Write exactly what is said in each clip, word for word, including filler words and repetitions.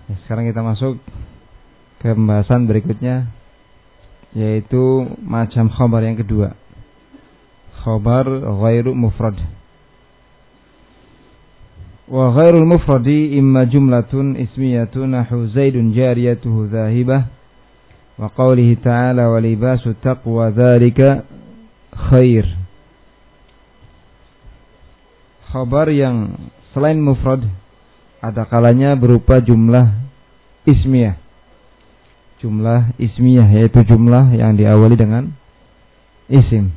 Sekarang kita masuk ke pembahasan berikutnya, yaitu macam khabar yang kedua, khabar ghairu mufrad. Wa ghairul mufradi imma jumlatun ismiyatun nahu zaidun jariyatuhu dhahibah wa qawlihi ta'ala wa libasu taqwa dzalika khair. Khabar yang selain mufrad ada kalanya berupa jumlah ismiyah. Jumlah ismiyah yaitu jumlah yang diawali dengan isim.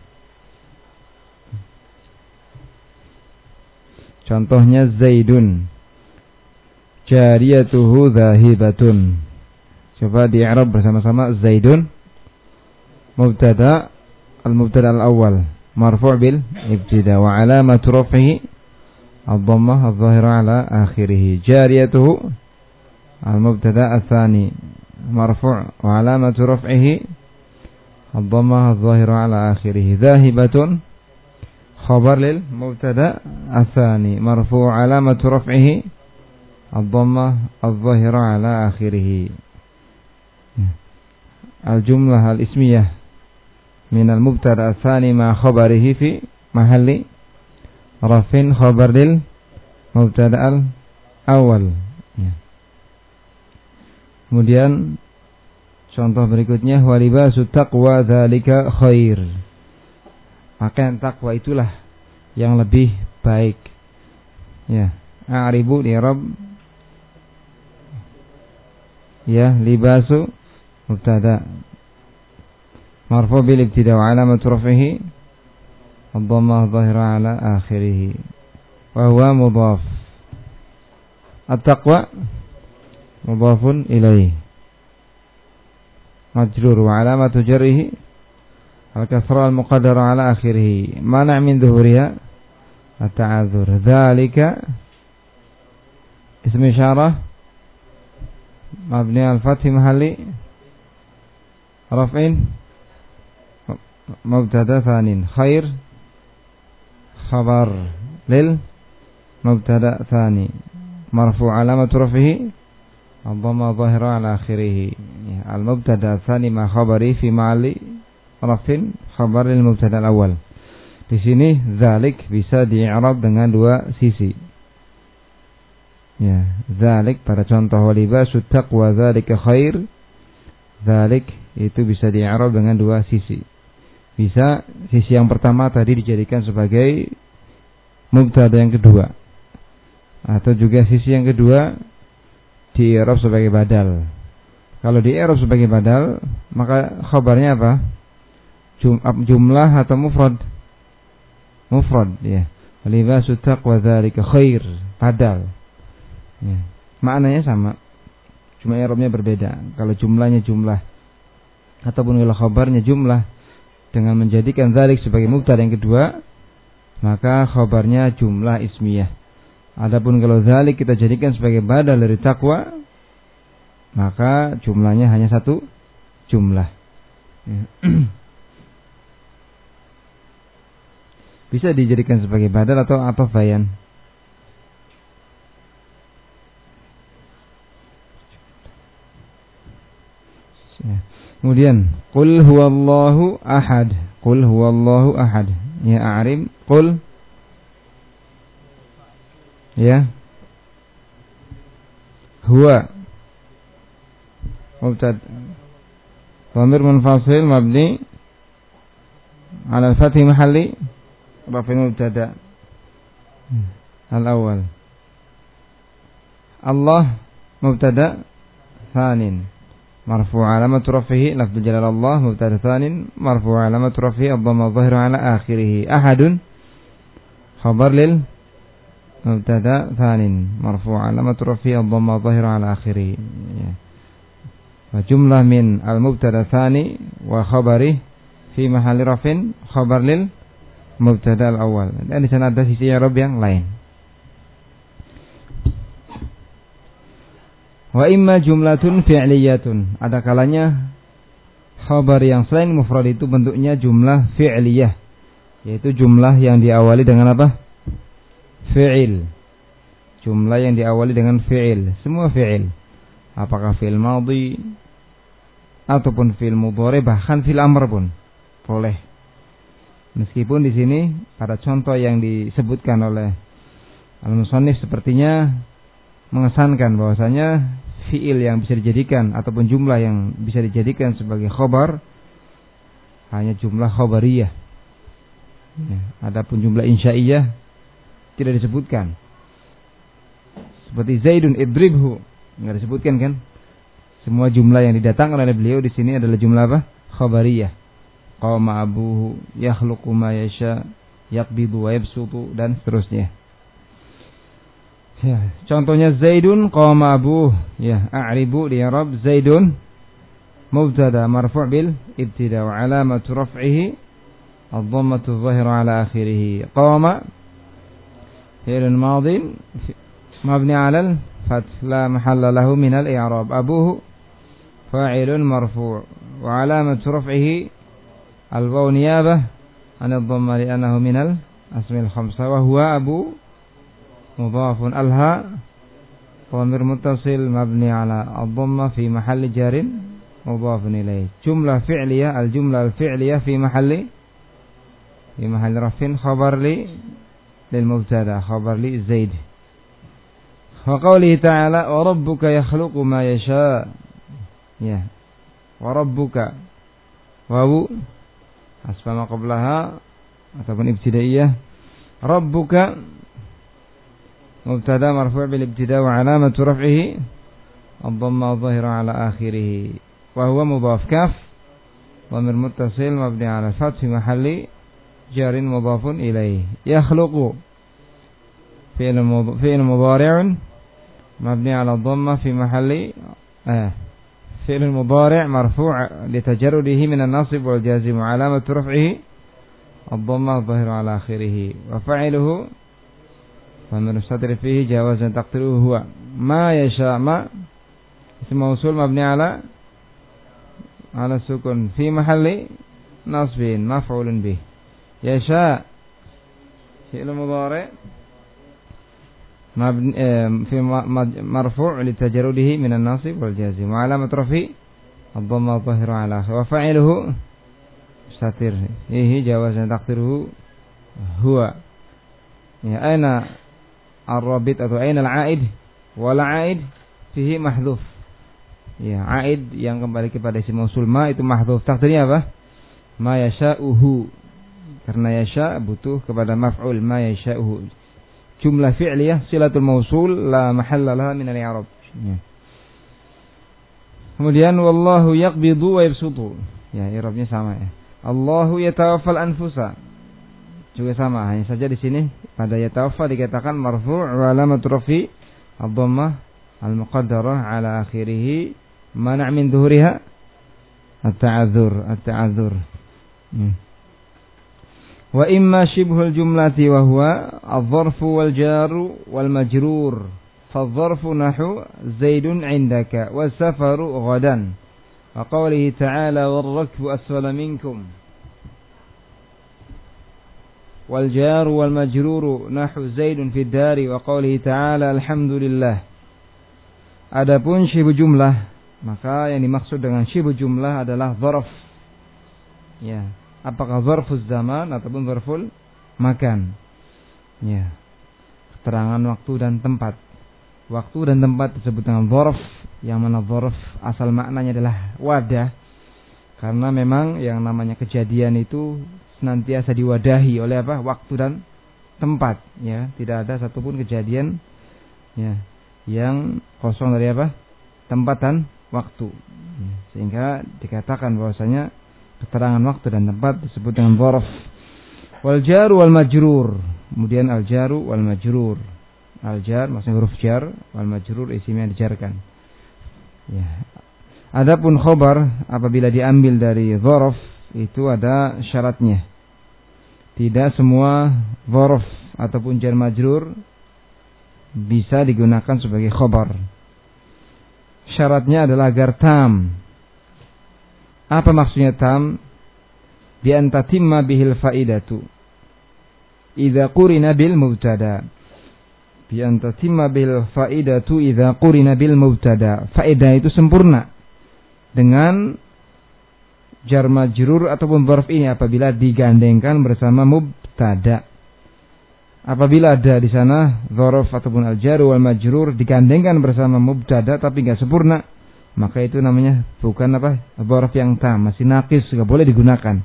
Contohnya Zaidun jariyatuhu dhahibatun. Coba di i'rab bersama-sama. Zaidun mubtada, al-mubtada al-awwal marfu' bil ibtida wa alamatu raf'ihi ad-dhammah adh-dhahira ala akhirih. Jariyatuhu al-mubtada ats-tsani marfu' wa alamatu raf'ihi ad-dhammah adh-dhahira ala akhirih. Dhahibatun khabar lil mubtada ats-tsani marfu' alamatu raf'ihi ad-dhammah adh-dhahira ala akhirih. Al-jumlah al-ismiyah min al-mubtada ats-tsani ma khabarihi fi mahalli rafin khabar lil mubtada al-awwal. Kemudian contoh berikutnya wa libasu taqwa dzalika khair. Pakaian takwa itulah yang lebih baik. Ya, a'ribu di i'rab. Ya, libasu mubtada marfu' bil ibtida wa alamatu raf'ihi ad-dhammah adh-dhahira ala akhirih wa huwa mudhaf. At-taqwa mudhafun ilaih majrur wa alamatu jarrihi al-kasra al-muqaddara ala akhirih mana' min dhuhuriha at-ta'adzur. Dzalika ism isyarah mabni al-fath mahalli raf'in mubtada tsanin. Khair khabar lil mubtada tsani marfu' alamatu raf'ihi ad-dhamma dhahira ala akhirih. Al-mubtada tsani ma khabari fi ma'ali rafin khabar lil mubtada al-awwal. Di sini zalik bisa di-i'rab dengan dua sisi. Ya, zalik pada contoh libasu taqwa dzalika khair. Zalik itu bisa di-i'rab dengan dua sisi. Bisa sisi yang pertama tadi dijadikan sebagai mubtada yang kedua, atau juga sisi yang kedua di-i'rab sebagai badal. Kalau di-i'rab sebagai badal, maka khabarnya apa? Jumlah atau mufrad? Mufrad, ya. Libasu taqwa dzalika khair, badal. Ya. Maknanya sama, cuma i'rabnya berbeda. Kalau jumlahnya jumlah ataupun kalau khabarnya jumlah dengan menjadikan dzalik sebagai mubtada yang kedua, maka khabarnya jumlah ismiyah. Adapun kalau dzalik kita jadikan sebagai badal dari taqwa, maka jumlahnya hanya satu jumlah. Ya. Bisa dijadikan sebagai badal atau ataf bayan. Ya. Kemudian qul huwallahu ahad. Qul huwallahu ahad. Ya, a'rim qul. Ya. Huwa mubtada dhamir munfasil mabni ala al-fath mahalli raf'in mubtada al-awwal. Allah mubtada tsanin marfu' alamatu raf'ihi lafdul jalal Allah mubtada tsanin marfu' alamatu raf'ihi ad-dhamma adh-dhahira ala akhirih. Ahadun khabar lil mubtada tsanin marfu' alamatu raf'ihi ad-dhamma adh-dhahira ala akhirih. Wa jumlah min al-mubtada tsani wa khabari fi mahalli raf'in khabar lil mubtada al-awwal. Dan di sana ada sisi i'rab yang lain. Wa imma jumlatun fi'liyatun. Ada kalanya khabar yang selain mufrad itu bentuknya jumlah fi'liyah, yaitu jumlah yang diawali dengan apa? Fi'il. Jumlah yang diawali dengan fi'il. Semua fi'il. apakah fi'il madhi ataupun fi'il mudhari, bahkan fi'il amr pun boleh. Meskipun di sini pada contoh yang disebutkan oleh al-musannif sepertinya mengesankan bahwasanya fi'il yang bisa dijadikan ataupun jumlah yang bisa dijadikan sebagai khobar hanya jumlah khobariyah. Ya, adapun jumlah insya'iyah tidak disebutkan. Seperti Zaidun idribhu, enggak disebutkan kan? Semua jumlah yang didatangkan oleh beliau di sini adalah jumlah apa? Khabariyah. Qama abuhu yakhluqu ma yasha yaqbidu wa yabsutu dan seterusnya. Ya, contohnya Zaidun qama abuhu, ya, a'ribu li i'rab Zaidun mubtada marfu' bil ibtida wa alamatu raf'ihi ad-dhammatu adh-dhahira 'ala akhirih. Qama fi'lun madin mabni 'ala al-fath la mahalla lahu min al-i'rab. Abuhu fa'ilun marfu' wa alamatu raf'ihi al-waw niyabah an ad-dhamma li'annahu min al-asmi al-khamsa wa huwa abu mudhafun al-ha dhamir muttasil mabni 'ala ad-dhamma fi mahalli jarin mudhafun ilayh. Jumlah fi'liyah, al-jumlah al-fi'liyah fi mahalli fi mahalli raf'in khabar li lil mubtada, khabar li Zaid. Wa qawlihi ta'ala wa rabbuka yakhluqu ma yasha. Ya. Wa rabbuka wawu asma qablaha ataupun ibtidaiyah. Rabbuka mubtada marfu' bil ibtida wa alamatu raf'ihi ad-dhamma adh-dhahira 'ala akhirih. Wa huwa mudhaf kaf dhamir muttasil mabni 'ala al-fath fi mahalli jarin mudhafun ilayh. Yakhluqu fi'l fi'l mudhari'un mabni 'ala ad-dhamma fi mahalli eh فعل المضارع مرفوع لتجرده من النصب والجازم علامة رفعه الضمة الظاهرة على آخره وفعله ضمير مستتر فيه جوازا تقديره هو ما يشاء. ما اسم موصول مبني على على السكون في محل نصب مفعول به. يشاء فعل مضارع في مرفوع لتجرده من الناصب والجازم وعلامة رفعه الضمة الظاهرة على آخره وفاعله مستتر فيه جواز تقديره هو. Ya, aina ar-rabit atau aina al-aid wal aid fihi mahdhuf. Ya, aid yang kembali kepada isim mausul ma itu mahdhuf. Takdirnya apa? Ma yasha'uhu. Karena yasha butuh kepada maf'ul ma yasha'uhu. Jumlah fi'liyah silatul mausul la mahalla laha min al-i'rab. Ya. Kemudian wallahu yaqbidu wa yabsutu. Ya, i'rabnya sama ya. Allahu yatawaffal anfusa. Juga sama, hanya saja di sini pada yatawaffa dikatakan marfu' wa alamatu rafi ad-dhammah al-muqaddarah ala akhirih mana' min dhuhuriha at-ta'adzur at-ta'adzur. Hmm. Wa imma shibhul jumlati wa huwa adh-dharfu wal jaru wal majrur. Fadh-dharfu nahu Zaidun 'indaka was-safaru ghadan. Wa qawlihi ta'ala war-rakbu asfala minkum. Wal jaru wal majruru nahu Zaidun fid dari wa qawlihi ta'ala alhamdulillah. Adapun shibhu jumlah, maka yang dimaksud dengan shibhu jumlah adalah dzarf. Ya, apakah dzarfuz zaman ataupun dzarful makan. Ya. Keterangan waktu dan tempat. Waktu dan tempat disebut dengan dzarf, yang mana dzarf asal maknanya adalah wadah. Karena memang yang namanya kejadian itu senantiasa diwadahi oleh apa? Waktu dan tempat, ya. Tidak ada satupun kejadian ya yang kosong dari apa? Tempat dan waktu. Ya. Sehingga dikatakan bahwasanya keterangan waktu dan tempat disebut dengan dzarf. Wal jaru wal majrur. Kemudian al jaru wal majrur. Al jar maksudnya huruf jar, wal majrur isimnya dijarkan. Ya. Adapun khobar apabila diambil dari dzarf itu ada syaratnya. Tidak semua dzarf ataupun jar majrur bisa digunakan sebagai khobar. Syaratnya adalah agar tam. Apa maksudnya tam? Bi an tatimma bihil faidatu idza qurina bil mubtada. bi an tatimma bil faidatu idza qurina bil mubtada. Faedah itu sempurna dengan jar majrur ataupun dzarf ini apabila digandengkan bersama mubtada. Apabila ada di sana dzarf ataupun al-jar wal majrur digandengkan bersama mubtada tapi enggak sempurna, maka itu namanya bukan apa? Dzarf yang tam, masih naqis, enggak boleh digunakan.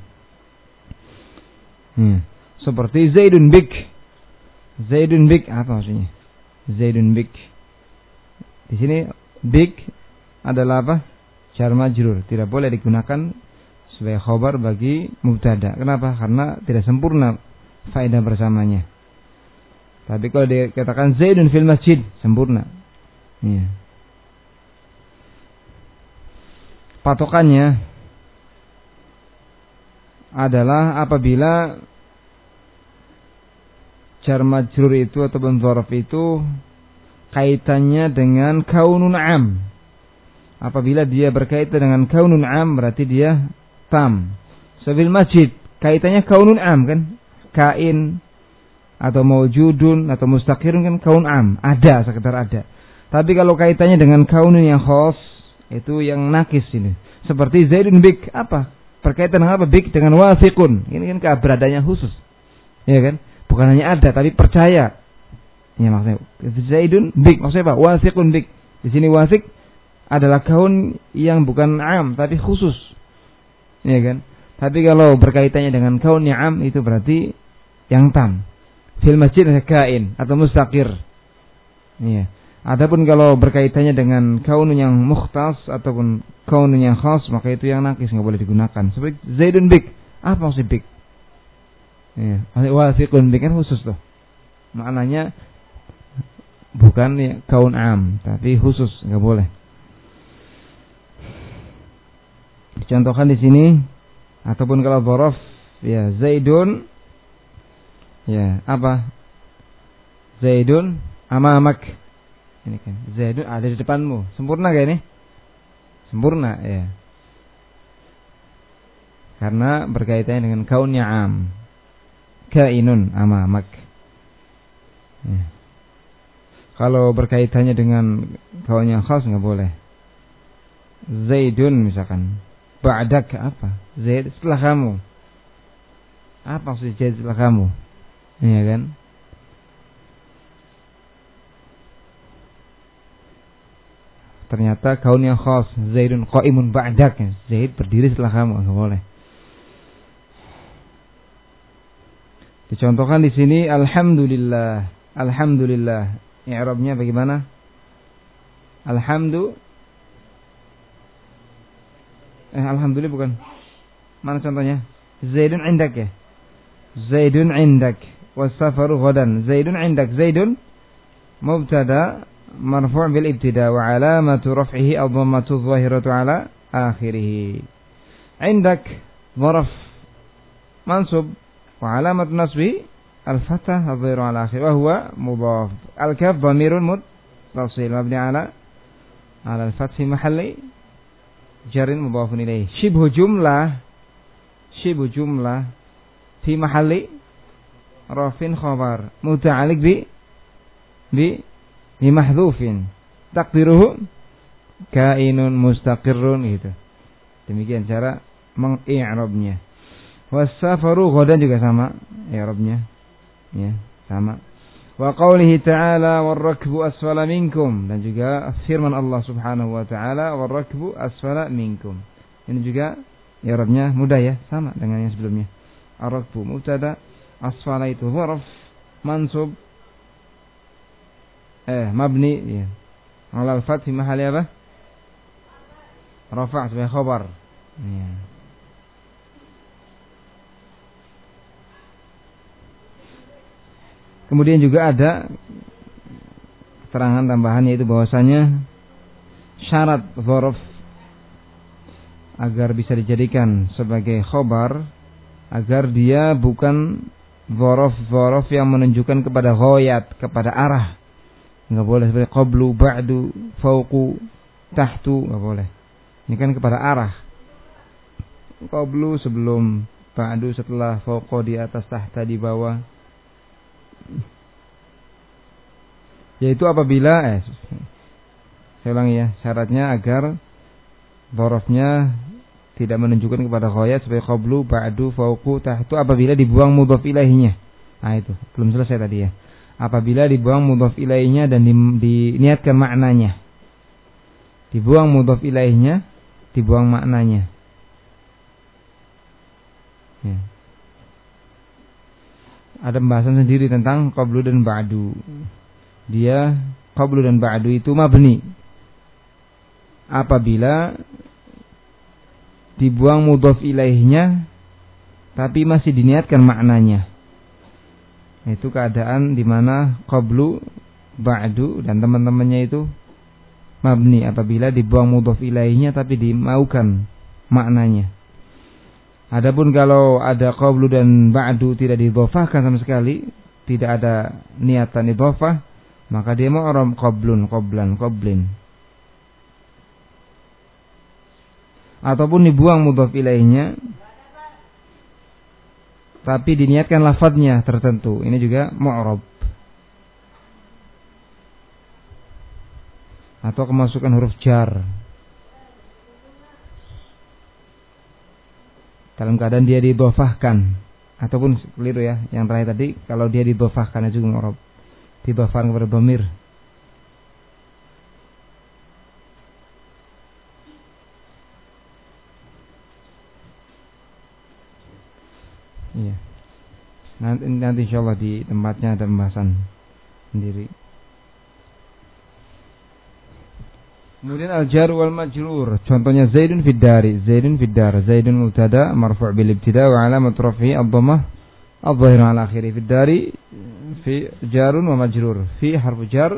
Hmm. Seperti Zaidun bik. Zaidun bik apa maksudnya? Zaidun bik. Di sini bik adalah apa? Jar majrur, tidak boleh digunakan sebagai khabar bagi mubtada. Kenapa? Karena tidak sempurna faedah bersamanya. Tapi kalau dikatakan Zaidun fil masjid, sempurna. Ya. Patokannya adalah apabila jar majrur itu atau dzarf itu kaitannya dengan kaunun am. Apabila dia berkaitan dengan kaunun am berarti dia tam. Sebil masjid kaitannya kaunun am kan? Kain atau maujudun atau mustaqirun kan kaun am, ada, sekedar ada. Tapi kalau kaitannya dengan kaunun yang khas, itu yang nakis ini. Seperti Zaidun bik, apa? Berkaitan dengan apa? Bik dengan wasiqun. Ini kan keberadaannya khusus. Ya kan? Bukan hanya ada tapi percaya. Ya maksudnya Zaidun bik, maksudnya apa? Wasiqun bik. Di sini wasiq adalah kaun yang bukan am tapi khusus. Ya kan? Tapi kalau berkaitannya dengan kaun yang am itu berarti yang tam. Fil masjid kain atau mustaqir. Iya. Adapun kalau berkaitannya dengan kaun yang mukhtas ataupun kaun yang khas, maka itu yang nakis, enggak boleh digunakan. Seperti Zaidun bik. Apa maksud bik? Iya. Wasiqun bik kan khusus tuh. Maknanya bukan ya, kaun am, tapi khusus, enggak boleh. Dicontohkan di sini ataupun kalau dzaraf ya Zaidun ya, apa? Zaidun amamak. Ini kan Zaidun ada di depanmu. Sempurna gak ini? Sempurna ya. Karena berkaitannya dengan kaunnya am. Kainun amamak. Ya. Kalau berkaitannya dengan kaunnya khas enggak boleh. Zaidun misalkan. Ba'dak apa? Zaid setelah kamu. Apa maksud Zaid setelah kamu? Iya kan? Ternyata kaun yang khas, Zaidun qaimun ba'dak. Zaid berdiri setelah kamu, enggak boleh. Dicontohkan di sini alhamdulillah. Alhamdulillah. I'rabnya bagaimana? Alhamdu Eh alhamdulillah bukan. Mana contohnya? Zaidun indak ya? Zaidun indak. Wasafaru ghadan. Zaidun indak. Zaidun mubtada marfu' bil ibtida wa alamatu raf'ihi ad-dhammatu adh-dhahiratu ala akhirih. Indak dharaf mansub wa alamatu nasbi al-fathah adh-dhahiru ala akhirih wa huwa mudhaf. Al-kaf dhamirun muttasil mabni ala ala al-fath fi mahalli jarin mudhafun ilaih. Shibhu jumlah shibhu jumlah fi mahalli rafin khabar muta'alliq bi bi bi mahdhufin taqdiruhu kainun mustaqirrun gitu. Demikian cara mengi'rabnya. Wasafaru ghadan juga sama i'rabnya. Ya, sama. Wa qaulihi ta'ala war-rakbu asfala minkum, dan juga firman Allah Subhanahu wa taala war-rakbu asfala minkum. Ini juga i'rabnya mudah ya, sama dengan yang sebelumnya. Ar-rakbu mubtada, asfala itu dzarf mansub eh mabni ya. Ala al-fath fi mahalli apa? Rafa' sebagai khabar. Ya. Kemudian juga ada keterangan tambahan yaitu bahwasanya syarat dzarf agar bisa dijadikan sebagai khabar agar dia bukan dzaraf-dzaraf yang menunjukkan kepada ghayat, kepada arah. Enggak boleh seperti qablu, ba'du, fawqu, tahtu, enggak boleh. Ini kan kepada arah. Qablu sebelum, ba'du setelah, fawqa di atas, tahta di bawah. Yaitu apabila eh saya ulangi ya, syaratnya agar dhorofnya tidak menunjukkan kepada ghayat sebagai qablu, ba'du, fauqu, tahtu apabila dibuang mudhaf ilaihinya. Nah itu, belum selesai tadi ya. Apabila dibuang mudhaf ilaihinya dan di, diniatkan maknanya. Dibuang mudhaf ilaihinya, dibuang maknanya. Ya. Ada pembahasan sendiri tentang qablu dan ba'du. Dia qablu dan ba'du itu mabni apabila dibuang mudhaf ilaihnya tapi masih diniatkan maknanya. Itu keadaan di mana qablu, ba'du dan teman-temannya itu mabni apabila dibuang mudhaf ilaihnya tapi dimaukan maknanya. Adapun kalau ada qablu dan ba'du tidak didhofahkan sama sekali, tidak ada niatan idhofah, maka dia mu'rab qablun, qablan, qablin. Ataupun dibuang mudhaf ilaihnya tapi diniatkan lafadznya tertentu, ini juga mu'rab. Atau kemasukan huruf jar dalam keadaan dia didhofahkan, ataupun keliru ya, yang terakhir tadi kalau dia didhofahkan itu juga mu'rab, didhofahkan kepada dhamir. Iya. Nanti, nanti insyaallah di tempatnya ada pembahasan sendiri. Kemudian al-jar wal majrur. Contohnya Zaidun fid dari, Zaidun fid dar. Zaidun mubtada marfu' bil ibtida wa alamat raf'ihi ad-dhammah adh-dhahira 'ala akhirih. Fid dari fi jarun wa majrur. Fi harfu jar,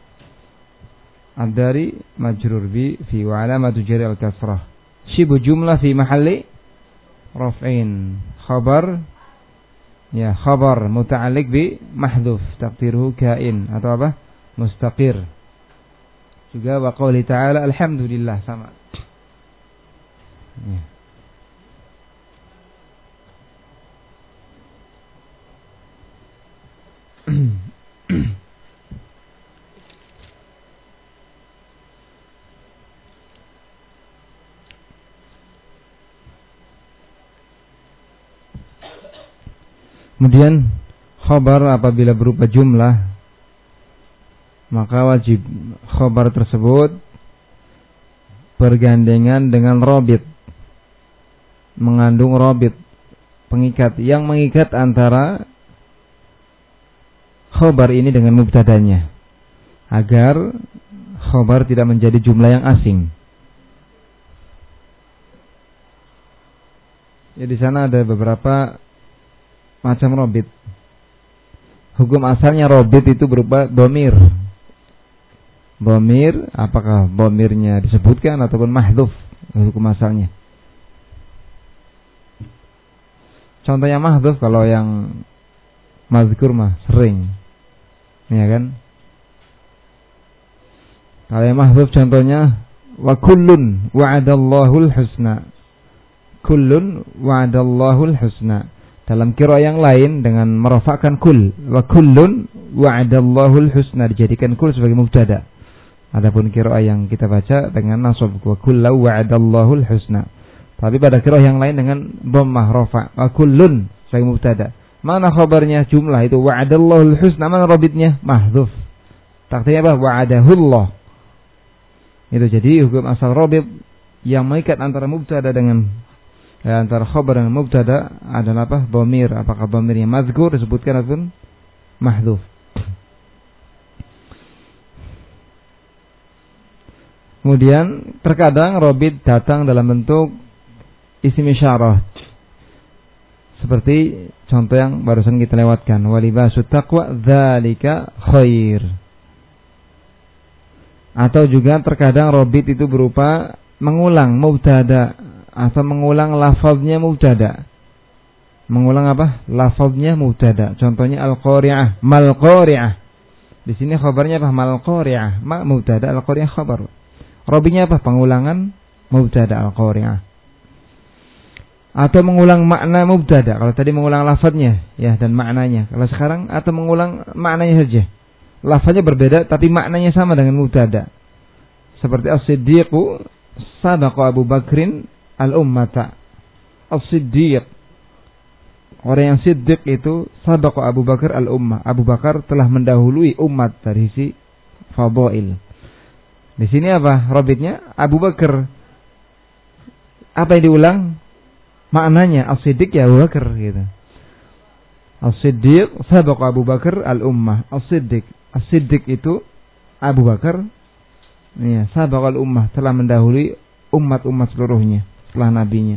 ad-dari majrur bi fi wa alamatu jari al-kasrah. Shibu jumlah fi mahalli raf'in. Khabar ya, khabar muta'alliq bi mahdhuf taqdiruhu kain atau apa? Mustaqir. Juga wa qouli ta'ala alhamdulillah sama. Ya. Kemudian khabar apabila berupa jumlah, maka wajib khabar tersebut bergandengan dengan robit, mengandung robit, pengikat yang mengikat antara khabar ini dengan mubtadanya, agar khabar tidak menjadi jumlah yang asing. Ya, di sana ada beberapa macam robit. Hukum asalnya robit itu berupa dhamir. Dhamir, apakah dhamirnya disebutkan ataupun mahdhuf, hukum asalnya. Contohnya mahdhuf kalau yang mazkur mah sering, ya kan? Kalau yang mahdhuf contohnya wa kullun wa'adallahul husna. Kullun wa'adallahul husna. Dalam qiraah yang lain dengan merafa'kan kul, wa kullun wa'adallahul husna, dijadikan kul sebagai mubtada. Adapun qiraah yang kita baca dengan nasab, wa kullu wa'adallahul husna. Tapi pada qiraah yang lain dengan dhammah rafa', wa kullun sebagai mubtada. Mana khabarnya jumlah itu wa'adallahul husna, mana rabitnya mahdhuf. Takdirnya apa? Wa'adahullah. Itu jadi hukum asal rabit yang mengikat antara mubtada dengan Ya, antara khabar dan mubtada adalah apa? Dhamir. Apakah dhamirnya mazkur disebutkan ataupun mahdhuf. Kemudian terkadang robit datang dalam bentuk isim isyarah. Seperti contoh yang barusan kita lewatkan, walibasut taqwa dzalika khair. Atau juga terkadang robit itu berupa mengulang mubtada atau mengulang lafaznya mubtada. Mengulang apa? Lafaznya mubtada. Contohnya al-qari'ah, mal-qari'ah. Di sini khabarnya apa? Mal-qari'ah, ma mubtada, al-qari'ah khabar. Robinya apa? Pengulangan mubtada al-qari'ah. Atau mengulang makna mubtada. Kalau tadi mengulang lafaznya ya dan maknanya. Kalau sekarang atau mengulang maknanya saja. lafaznya berbeda tapi maknanya sama dengan mubtada. Seperti as-siddiqu sabaqa Abu Bakrin al-ummata. As-siddiq, orang yang siddiq itu sabaqa Abu Bakar al-ummah. Abu Bakar telah mendahului umat dari si fadail. Di sini apa? Rabitnya Abu Bakar. Apa yang diulang? Maknanya as-siddiq ya Abu Bakar gitu. As-siddiq sabaqa Abu Bakar al-ummah. As-siddiq, as-siddiq itu Abu Bakar. Ya, sabaqa al-ummah, telah mendahului umat-umat seluruhnya setelah nabinya.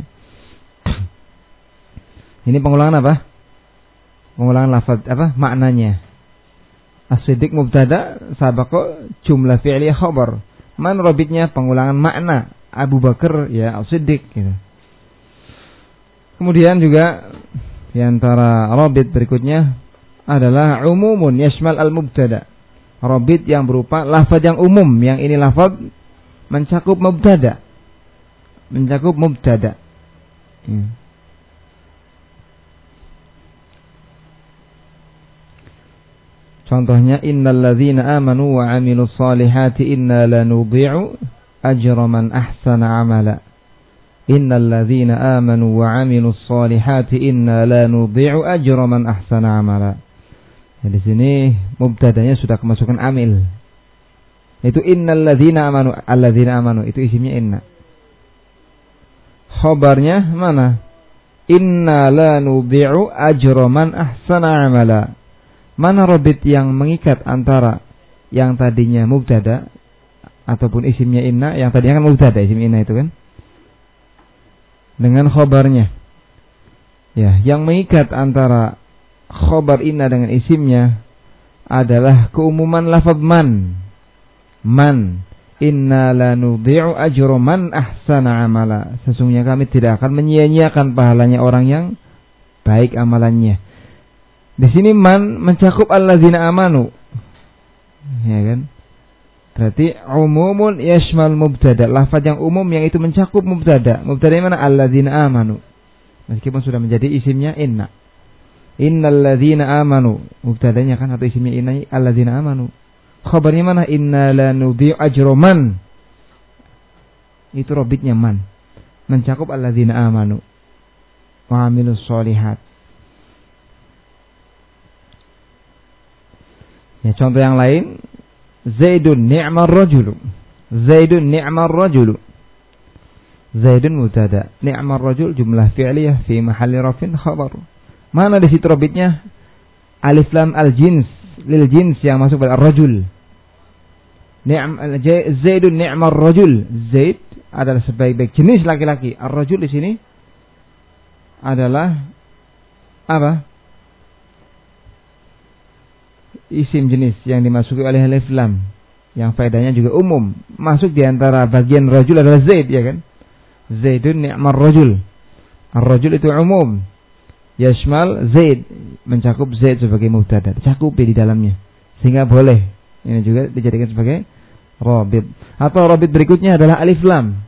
Ini pengulangan apa? Pengulangan lafaz apa? Maknanya. As-siddiq mubtada, sabaqa jumlah fi'liyah khabar. Man rabitnya pengulangan makna. Abu Bakar ya as-siddiq gitu. Kemudian juga di antara rabit berikutnya adalah umumun yashmal al-mubtada. Rabit yang berupa lafaz yang umum, yang ini lafaz mencakup mubtada. Mencakup mubtada. Ya. Contohnya innal ladzina amanu wa 'amilus solihati inna lanudhi'u ajra man ahsana 'amala. Innal ladzina amanu wa 'amilus solihati inna lanudhi'u ajra man ahsana 'amala. Ya, di sini mubtadanya sudah kemasukan amil. Itu innal ladzina amanu, alladzina amanu itu isimnya inna. Khabarnya mana? Inna lanudhi'u ajra man ahsana 'amala. Mana rabit yang mengikat antara yang tadinya mubtada ataupun isimnya inna, yang tadinya kan mubtada isim inna itu kan, dengan khabarnya. Ya, yang mengikat antara khabar inna dengan isimnya adalah keumuman lafaz man. Man, inna lanudhi'u ajra man ahsana amala. Sesungguhnya kami tidak akan menyia-nyiakan pahalanya orang yang baik amalannya. Di sini man mencakup alladzina amanu. Ya kan? Berarti umumun yashmal mubtada. Lafaz yang umum yang itu mencakup mubtada. Mubtada mana? Alladzina amanu. Meskipun sudah menjadi isimnya inna. Innal ladzina amanu. Mubtadanya kan atau isimnya inna alladzina amanu. Khabarnya mana? Inna lanudhi'u ajra man. Itu robitnya man. Mencakup alladzina amanu wa 'amilus sholihat. Ya, contoh yang lain, Zaidun ni'mar rajulu. Zaidun ni'mar rajulu. Zaidun mubtada, ni'mar rajul jumlah fi'liyah fi mahalli rafin khabar. Mana di situ rabitnya? Alif lam al jins, lil jins yang masuk pada rajul. Ni'am Zaidun ni'mar rajul. Zaid adalah sebaik-baik jenis laki-laki. Ar-rajul di sini adalah apa? Isim jenis yang dimasuki oleh alif lam, yang faedahnya juga umum. Masuk di antara bagian rajul adalah Zaid, ya kan? Zaidun ni'mar rajul. Ar-rajul itu umum. Yashmal Zaid, mencakup Zaid sebagai mubtada, cakup di dalamnya. Sehingga boleh ini juga dijadikan sebagai rabit. Atau rabit berikutnya adalah alif lam.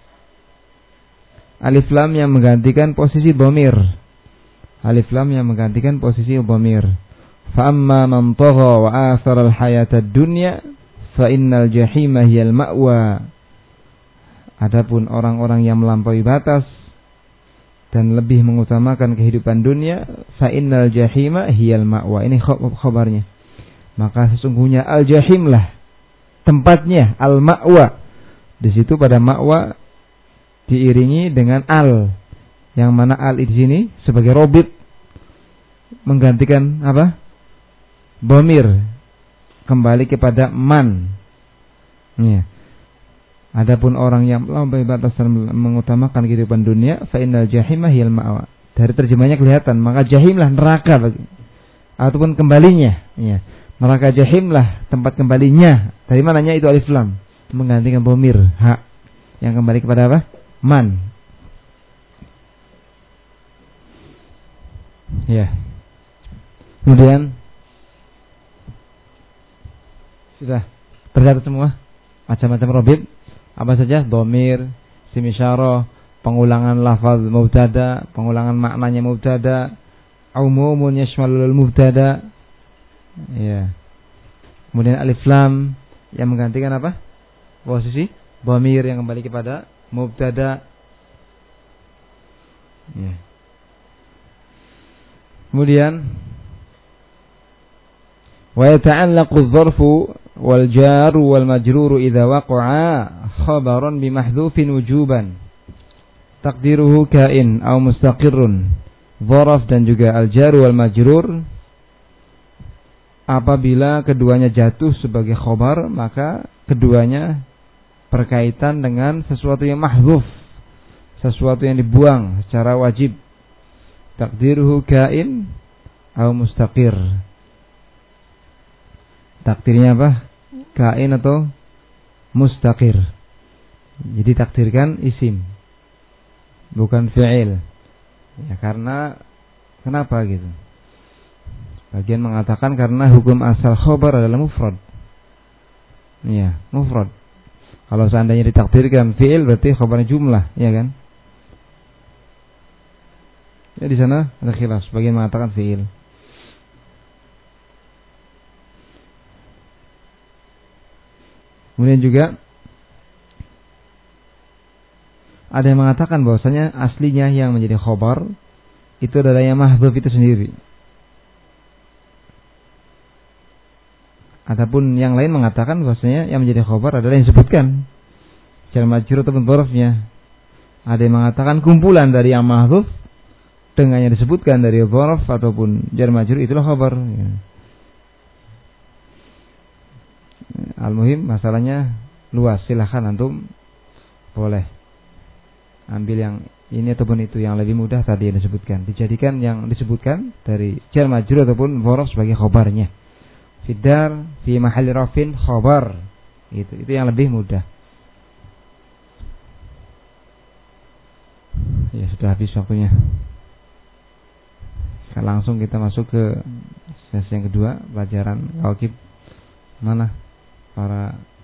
Alif lam yang menggantikan posisi dhamir. Alif lam yang menggantikan posisi dhamir. فَأَمَّا مَنْ طَغَى وَآثَرَ الْحَيَاةَ الدُّنْيَا فَإِنَّ الْجَحِيمَ هِيَ الْمَأْوَى. Adapun orang-orang yang melampaui batas dan lebih mengutamakan kehidupan dunia, فَإِنَّ الْجَحِيمَ هِيَ الْمَأْوَى. Ini khabarnya. Maka sesungguhnya al-jahim lah tempatnya, al-ma'wa. Di situ pada ma'wa diiringi dengan al, yang mana al di sini sebagai robit menggantikan apa? Dhamir, kembali kepada man. Ya. Adapun orang yang melampaui batas dan mengutamakan kehidupan dunia, fa innal jahima hiyal ma'wa. Dari terjemahnya kelihatan, maka jahimlah neraka bagi, ataupun kembalinya. Ya. Neraka jahimlah tempat kembalinya. Dari mananya itu alif lam, menggantikan dhamir ha, yang kembali kepada apa? Man. Ya. Kemudian sudah tercatat semua macam-macam robit, apa saja? Dhamir, isim isyarah, pengulangan lafaz mubtada, pengulangan maknanya mubtada, umumun yashmalul mubtada. Ya. Kemudian alif lam yang menggantikan apa? Posisi dhamir yang kembali kepada mubtada. Ya. Kemudian wa yata'allaqu adh-dharfu wal jaru wal majruru idza waqa'a khabaran bi mahdhufin wujuban taqdiruhu kain aw mustaqirrun. Dharaf dan juga al-jaru wal majrur apabila keduanya jatuh sebagai khabar, maka keduanya berkaitan dengan sesuatu yang mahdzuf, sesuatu yang dibuang secara wajib. Taqdiruhu kain aw mustaqir. Takdirnya apa? Kain atau mustaqir. Jadi takdirkan isim, bukan fi'il. Ya, karena kenapa gitu? Bagian mengatakan karena hukum asal khabar adalah mufrad. Iya, mufrad. Kalau seandainya ditakdirkan fi'il berarti khabarnya jumlah, ya kan? Ya di sana ada khilaf, sebagian mengatakan fi'il. Kemudian juga ada yang mengatakan bahwasanya aslinya yang menjadi khabar itu adalah yang mahdzuf itu sendiri. Adapun yang lain mengatakan bahwasanya yang menjadi khabar adalah yang disebutkan jar majrur ataupun dzarafnya. Ada yang mengatakan kumpulan dari yang mahdzuf dengan yang disebutkan dari dzaraf ataupun jar majrur itulah khabar. Ya. Al-muhim masalahnya luas, silahkan antum boleh ambil yang ini ataupun itu yang lebih mudah tadi yang disebutkan. Dijadikan yang disebutkan dari jar majrur ataupun dzaraf sebagai khabarnya. Fidar fi mahalli rafin khabar. Itu itu yang lebih mudah. Ya sudah habis waktunya. Sekarang langsung kita masuk ke sesi yang kedua, pelajaran Al-Qib. Mana para